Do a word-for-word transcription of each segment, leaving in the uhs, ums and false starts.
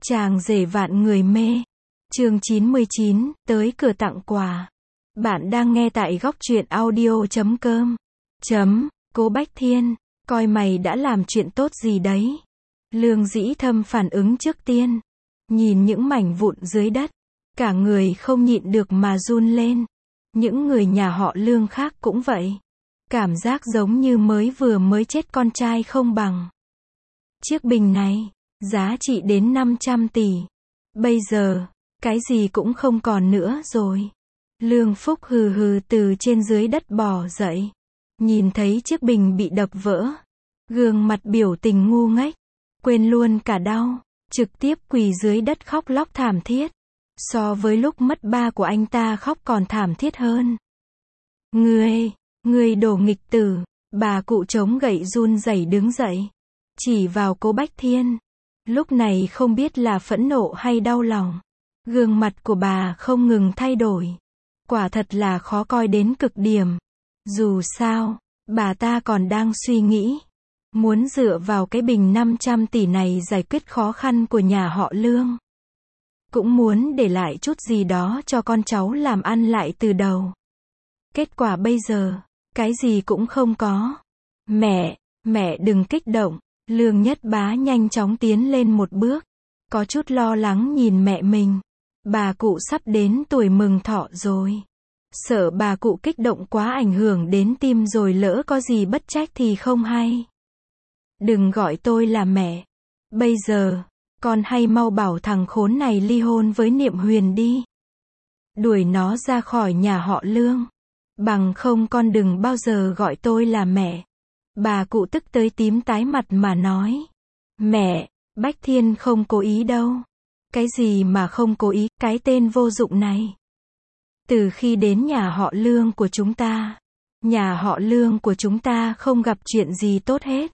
Chàng rể vạn người mê. Chương chín mươi chín, tới cửa tặng quà. Bạn đang nghe tại góc truyện audio chấm com. Chấm, Cố Bách Thiên, coi mày đã làm chuyện tốt gì đấy. Lương Dĩ Thâm phản ứng trước tiên. Nhìn những mảnh vụn dưới đất, cả người không nhịn được mà run lên. Những người nhà họ Lương khác cũng vậy. Cảm giác giống như mới vừa mới chết con trai không bằng. Chiếc bình này, giá trị đến năm trăm tỷ. Bây giờ, cái gì cũng không còn nữa rồi. Lương Phúc hừ hừ từ trên dưới đất bò dậy. Nhìn thấy chiếc bình bị đập vỡ. Gương mặt biểu tình ngu ngếch. Quên luôn cả đau. Trực tiếp quỳ dưới đất khóc lóc thảm thiết. So với lúc mất ba của anh ta khóc còn thảm thiết hơn. Ngươi, ngươi đồ nghịch tử. Bà cụ chống gậy run rẩy đứng dậy. Chỉ vào Cố Bách Thiên. Lúc này không biết là phẫn nộ hay đau lòng. Gương mặt của bà không ngừng thay đổi. Quả thật là khó coi đến cực điểm. Dù sao, bà ta còn đang suy nghĩ. Muốn dựa vào cái bình năm trăm tỷ này giải quyết khó khăn của nhà họ Lương. Cũng muốn để lại chút gì đó cho con cháu làm ăn lại từ đầu. Kết quả bây giờ, cái gì cũng không có. Mẹ, mẹ đừng kích động. Lương Nhất Bá nhanh chóng tiến lên một bước. Có chút lo lắng nhìn mẹ mình. Bà cụ sắp đến tuổi mừng thọ rồi. Sợ bà cụ kích động quá ảnh hưởng đến tim rồi lỡ có gì bất trách thì không hay. Đừng gọi tôi là mẹ. Bây giờ, con hay mau bảo thằng khốn này ly hôn với Niệm Huyền đi. Đuổi nó ra khỏi nhà họ Lương. Bằng không con đừng bao giờ gọi tôi là mẹ. Bà cụ tức tới tím tái mặt mà nói. Mẹ, Bách Thiên không cố ý đâu. Cái gì mà không cố ý, cái tên vô dụng này. Từ khi đến nhà họ Lương của chúng ta, nhà họ Lương của chúng ta không gặp chuyện gì tốt hết.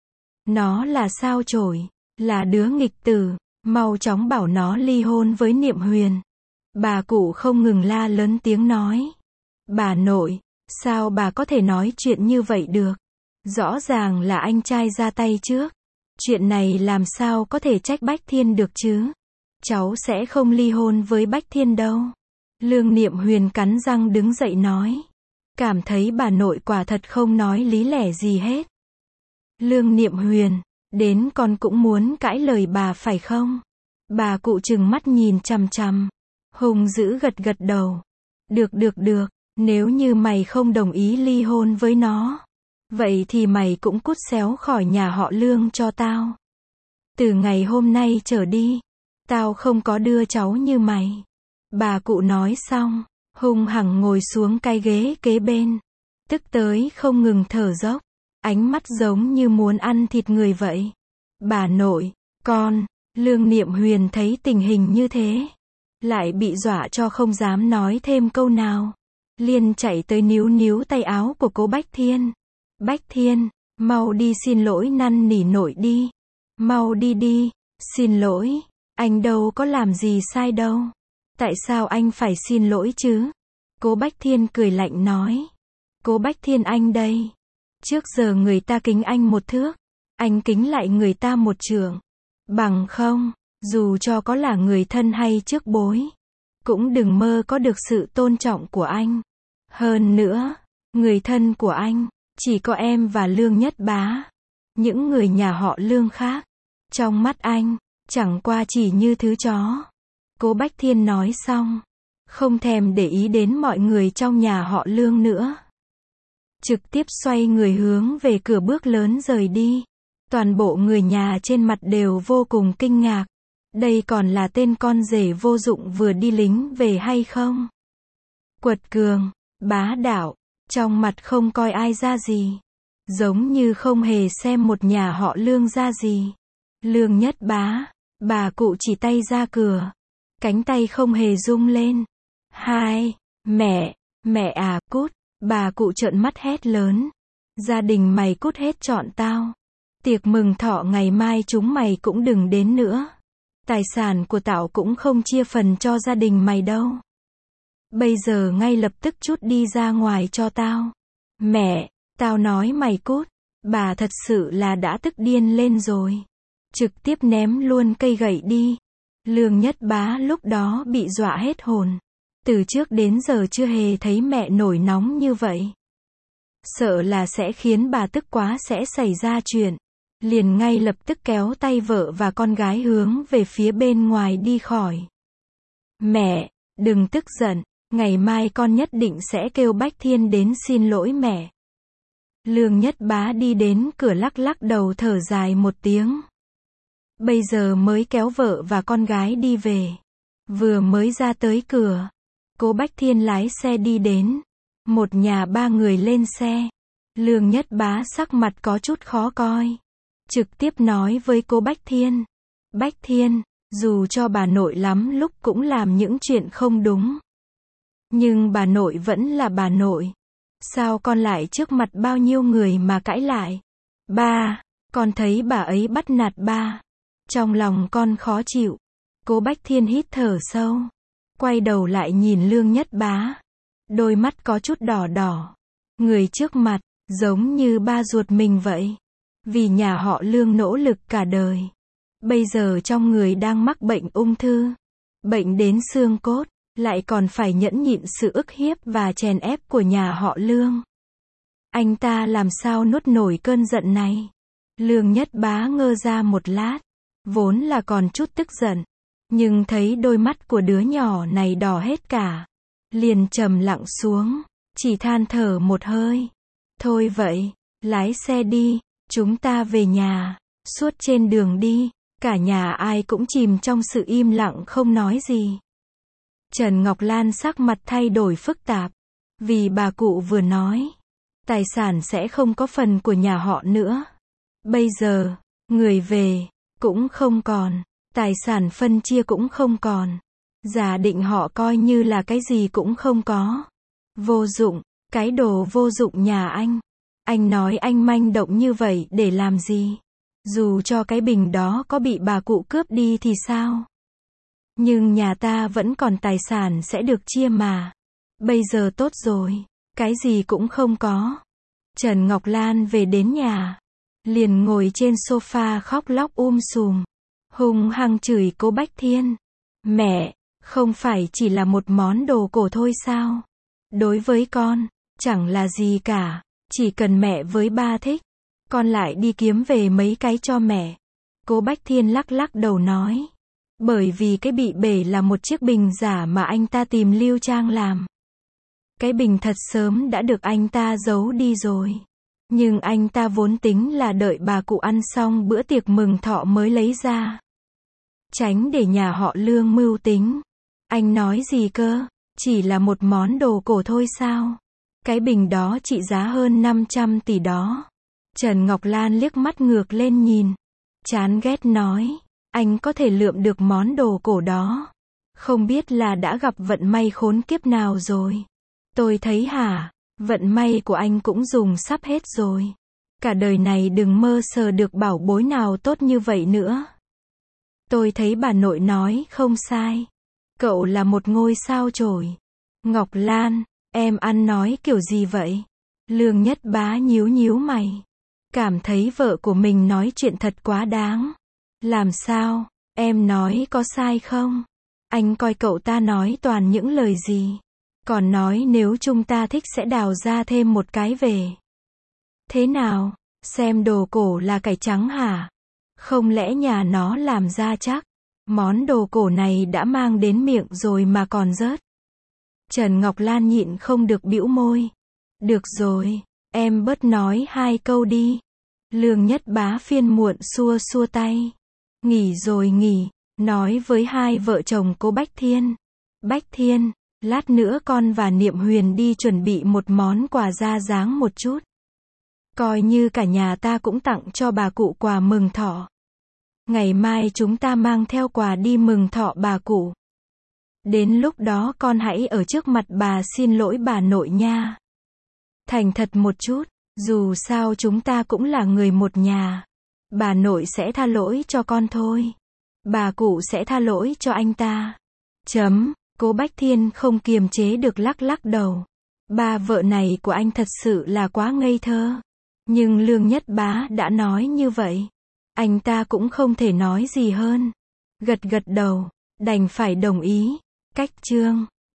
Nó là sao chổi, là đứa nghịch tử, mau chóng bảo nó ly hôn với Niệm Huyền. Bà cụ không ngừng la lớn tiếng nói. Bà nội, sao bà có thể nói chuyện như vậy được? Rõ ràng là anh trai ra tay trước. Chuyện này làm sao có thể trách Bách Thiên được chứ? Cháu sẽ không ly hôn với Bách Thiên đâu. Lương Niệm Huyền cắn răng đứng dậy nói. Cảm thấy bà nội quả thật không nói lý lẽ gì hết. Lương Niệm Huyền, đến con cũng muốn cãi lời bà phải không? Bà cụ trừng mắt nhìn chằm chằm. Hùng dữ gật gật đầu. Được được được, nếu như mày không đồng ý ly hôn với nó. Vậy thì mày cũng cút xéo khỏi nhà họ Lương cho tao. Từ ngày hôm nay trở đi, tao không có đưa cháu như mày. Bà cụ nói xong, hung hăng ngồi xuống cái ghế kế bên. Tức tới không ngừng thở dốc. Ánh mắt giống như muốn ăn thịt người vậy. Bà nội, con, Lương Niệm Huyền thấy tình hình như thế. Lại bị dọa cho không dám nói thêm câu nào. Liền chạy tới níu níu tay áo của Cố Bách Thiên. Bách Thiên, mau đi xin lỗi năn nỉ nội đi. Mau đi đi, xin lỗi, anh đâu có làm gì sai đâu. Tại sao anh phải xin lỗi chứ? Cố Bách Thiên cười lạnh nói. Cố Bách Thiên anh đây. Trước giờ người ta kính anh một thước. Anh kính lại người ta một trượng. Bằng không, dù cho có là người thân hay trước bối. Cũng đừng mơ có được sự tôn trọng của anh. Hơn nữa, người thân của anh. Chỉ có em và Lương Nhất Bá. Những người nhà họ Lương khác. Trong mắt anh, chẳng qua chỉ như thứ chó. Cố Bách Thiên nói xong. Không thèm để ý đến mọi người trong nhà họ Lương nữa. Trực tiếp xoay người hướng về cửa bước lớn rời đi. Toàn bộ người nhà trên mặt đều vô cùng kinh ngạc. Đây còn là tên con rể vô dụng vừa đi lính về hay không? Quật cường, bá đạo. Trong mặt không coi ai ra gì. Giống như không hề xem một nhà họ Lương ra gì. Lương Nhất Bá, bà cụ chỉ tay ra cửa. Cánh tay không hề rung lên. Hai, mẹ, mẹ à, cút. Bà cụ trợn mắt hét lớn. Gia đình mày cút hết chọn tao. Tiệc mừng thọ ngày mai chúng mày cũng đừng đến nữa. Tài sản của tao cũng không chia phần cho gia đình mày đâu. Bây giờ ngay lập tức chút đi ra ngoài cho tao. Mẹ, tao nói mày cút. Bà thật sự là đã tức điên lên rồi. Trực tiếp ném luôn cây gậy đi. Lương Nhất Bá lúc đó bị dọa hết hồn. Từ trước đến giờ chưa hề thấy mẹ nổi nóng như vậy. Sợ là sẽ khiến bà tức quá sẽ xảy ra chuyện. Liền ngay lập tức kéo tay vợ và con gái hướng về phía bên ngoài đi khỏi. Mẹ, đừng tức giận, ngày mai con nhất định sẽ kêu Bách Thiên đến xin lỗi mẹ. Lương Nhất Bá đi đến cửa lắc lắc đầu thở dài một tiếng. Bây giờ mới kéo vợ và con gái đi về. Vừa mới ra tới cửa, cô Bách Thiên lái xe đi đến. Một nhà ba người lên xe. Lương Nhất Bá sắc mặt có chút khó coi. Trực tiếp nói với cô Bách Thiên. Bách Thiên, dù cho bà nội lắm lúc cũng làm những chuyện không đúng. Nhưng bà nội vẫn là bà nội. Sao con lại trước mặt bao nhiêu người mà cãi lại? Ba, con thấy bà ấy bắt nạt ba. Trong lòng con khó chịu. Cô Bách Thiên hít thở sâu. Quay đầu lại nhìn Lương Nhất Bá. Đôi mắt có chút đỏ đỏ. Người trước mặt, giống như ba ruột mình vậy. Vì nhà họ Lương nỗ lực cả đời. Bây giờ trong người đang mắc bệnh ung thư. Bệnh đến xương cốt. Lại còn phải nhẫn nhịn sự ức hiếp và chèn ép của nhà họ Lương. Anh ta làm sao nuốt nổi cơn giận này? Lương Nhất Bá ngơ ra một lát. Vốn là còn chút tức giận. Nhưng thấy đôi mắt của đứa nhỏ này đỏ hết cả. Liền trầm lặng xuống. Chỉ than thở một hơi. Thôi vậy, lái xe đi. Chúng ta về nhà. Suốt trên đường đi, cả nhà ai cũng chìm trong sự im lặng không nói gì. Trần Ngọc Lan sắc mặt thay đổi phức tạp. Vì bà cụ vừa nói. Tài sản sẽ không có phần của nhà họ nữa. Bây giờ, người về, cũng không còn. Tài sản phân chia cũng không còn. Giả định họ coi như là cái gì cũng không có. Vô dụng, cái đồ vô dụng nhà anh. Anh nói anh manh động như vậy để làm gì? Dù cho cái bình đó có bị bà cụ cướp đi thì sao? Nhưng nhà ta vẫn còn tài sản sẽ được chia mà. Bây giờ tốt rồi, cái gì cũng không có. Trần Ngọc Lan về đến nhà, liền ngồi trên sofa khóc lóc um sùm, hung hăng chửi cô Bách Thiên. Mẹ, không phải chỉ là một món đồ cổ thôi sao? Đối với con, chẳng là gì cả, chỉ cần mẹ với ba thích, con lại đi kiếm về mấy cái cho mẹ. Cô Bách Thiên lắc lắc đầu nói. Bởi vì cái bị bể là một chiếc bình giả mà anh ta tìm Lưu Trang làm. Cái bình thật sớm đã được anh ta giấu đi rồi. Nhưng anh ta vốn tính là đợi bà cụ ăn xong bữa tiệc mừng thọ mới lấy ra. Tránh để nhà họ Lương mưu tính. Anh nói gì cơ? Chỉ là một món đồ cổ thôi sao? Cái bình đó trị giá hơn năm trăm tỷ đó. Trần Ngọc Lan liếc mắt ngược lên nhìn. Chán ghét nói. Anh có thể lượm được món đồ cổ đó. Không biết là đã gặp vận may khốn kiếp nào rồi. Tôi thấy hả, vận may của anh cũng dùng sắp hết rồi. Cả đời này đừng mơ sờ được bảo bối nào tốt như vậy nữa. Tôi thấy bà nội nói không sai. Cậu là một ngôi sao chổi. Ngọc Lan, em ăn nói kiểu gì vậy? Lương Nhất Bá nhíu nhíu mày. Cảm thấy vợ của mình nói chuyện thật quá đáng. Làm sao, em nói có sai không? Anh coi cậu ta nói toàn những lời gì. Còn nói nếu chúng ta thích sẽ đào ra thêm một cái về. Thế nào, xem đồ cổ là cải trắng hả? Không lẽ nhà nó làm ra chắc? Món đồ cổ này đã mang đến miệng rồi mà còn rớt. Trần Ngọc Lan nhịn không được bĩu môi. Được rồi, em bớt nói hai câu đi. Lương Nhất Bá phiền muộn xua xua tay. Nghỉ rồi nghỉ, nói với hai vợ chồng cô Bách Thiên. Bách Thiên, lát nữa con và Niệm Huyền đi chuẩn bị một món quà ra dáng một chút. Coi như cả nhà ta cũng tặng cho bà cụ quà mừng thọ. Ngày mai chúng ta mang theo quà đi mừng thọ bà cụ. Đến lúc đó con hãy ở trước mặt bà xin lỗi bà nội nha. Thành thật một chút, dù sao chúng ta cũng là người một nhà. Bà nội sẽ tha lỗi cho con thôi. Bà cụ sẽ tha lỗi cho anh ta. Chấm, cô Bách Thiên không kiềm chế được lắc lắc đầu. Ba vợ này của anh thật sự là quá ngây thơ. Nhưng Lương Nhất Bá đã nói như vậy. Anh ta cũng không thể nói gì hơn. Gật gật đầu. Đành phải đồng ý. Cách chương